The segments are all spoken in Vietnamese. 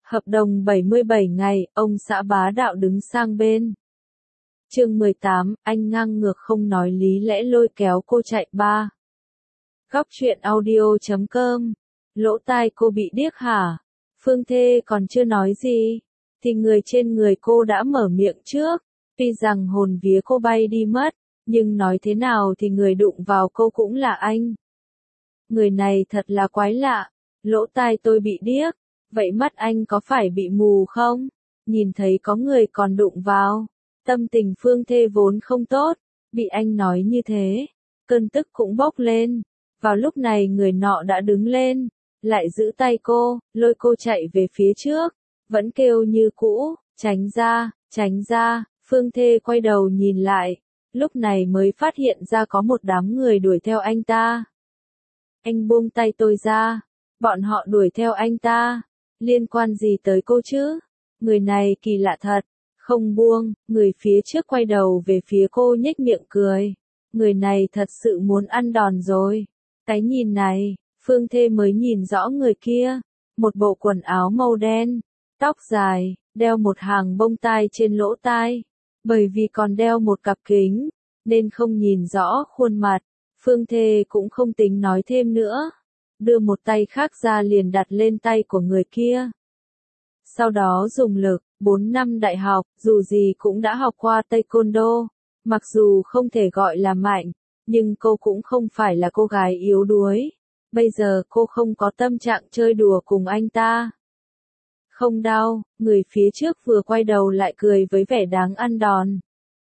Hợp đồng 77 ngày, ông xã bá đạo đứng sang bên. Chương 18, anh ngang ngược không nói lý lẽ lôi kéo cô chạy ba. Góc truyện audio.com. Lỗ tai cô bị điếc hả? Phương Thê còn chưa nói gì, thì người trên người cô đã mở miệng trước. Tuy rằng hồn vía cô bay đi mất, nhưng nói thế nào thì người đụng vào cô cũng là anh. Người này thật là quái lạ. Lỗ tai tôi bị điếc, vậy mắt anh có phải bị mù không? Nhìn thấy có người còn đụng vào. Tâm tình Phương Thê vốn không tốt, bị anh nói như thế, cơn tức cũng bốc lên. Vào lúc này người nọ đã đứng lên, lại giữ tay cô, lôi cô chạy về phía trước, vẫn kêu như cũ, tránh ra, tránh ra. Phương Thê quay đầu nhìn lại, lúc này mới phát hiện ra có một đám người đuổi theo anh ta. Anh buông tay tôi ra, bọn họ đuổi theo anh ta, liên quan gì tới cô chứ? Người này kỳ lạ thật. Không buông, người phía trước quay đầu về phía cô nhếch miệng cười. Người này thật sự muốn ăn đòn rồi. Cái nhìn này, Phương Thê mới nhìn rõ người kia. Một bộ quần áo màu đen, tóc dài, đeo một hàng bông tai trên lỗ tai. Bởi vì còn đeo một cặp kính, nên không nhìn rõ khuôn mặt. Phương Thê cũng không tính nói thêm nữa. Đưa một tay khác ra liền đặt lên tay của người kia. Sau đó dùng lực, 4 năm đại học, dù gì cũng đã học qua taekwondo. Mặc dù không thể gọi là mạnh, nhưng cô cũng không phải là cô gái yếu đuối. Bây giờ cô không có tâm trạng chơi đùa cùng anh ta. Không đau, người phía trước vừa quay đầu lại cười với vẻ đáng ăn đòn.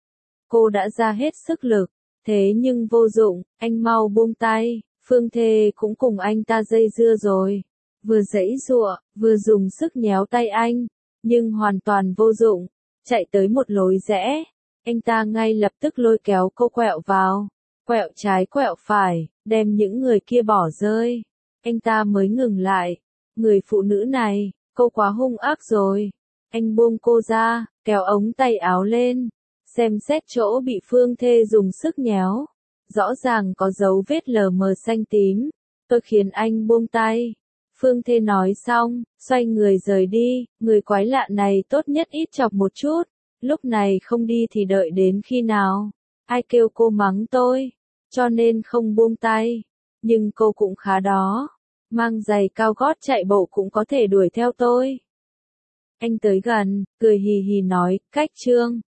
Cô đã ra hết sức lực, thế nhưng vô dụng, anh mau buông tay. Phương Thê cũng cùng anh ta dây dưa rồi. Vừa giãy giụa, vừa dùng sức nhéo tay anh, nhưng hoàn toàn vô dụng. Chạy tới một lối rẽ, anh ta ngay lập tức lôi kéo cô quẹo vào, quẹo trái quẹo phải, đem những người kia bỏ rơi. Anh ta mới ngừng lại. Người phụ nữ này, cô quá hung ác rồi. Anh buông cô ra, kéo ống tay áo lên, xem xét chỗ bị Phương Thê dùng sức nhéo. Rõ ràng có dấu vết lờ mờ xanh tím. Tôi khiến anh buông tay. Phương Thê nói xong, xoay người rời đi. Người quái lạ này tốt nhất ít chọc một chút. Lúc này không đi thì đợi đến khi nào? Ai kêu cô mắng tôi, cho nên không buông tay. Nhưng cô cũng khá đó. Mang giày cao gót chạy bộ cũng có thể đuổi theo tôi. Anh tới gần, cười hì hì nói, cách Trương.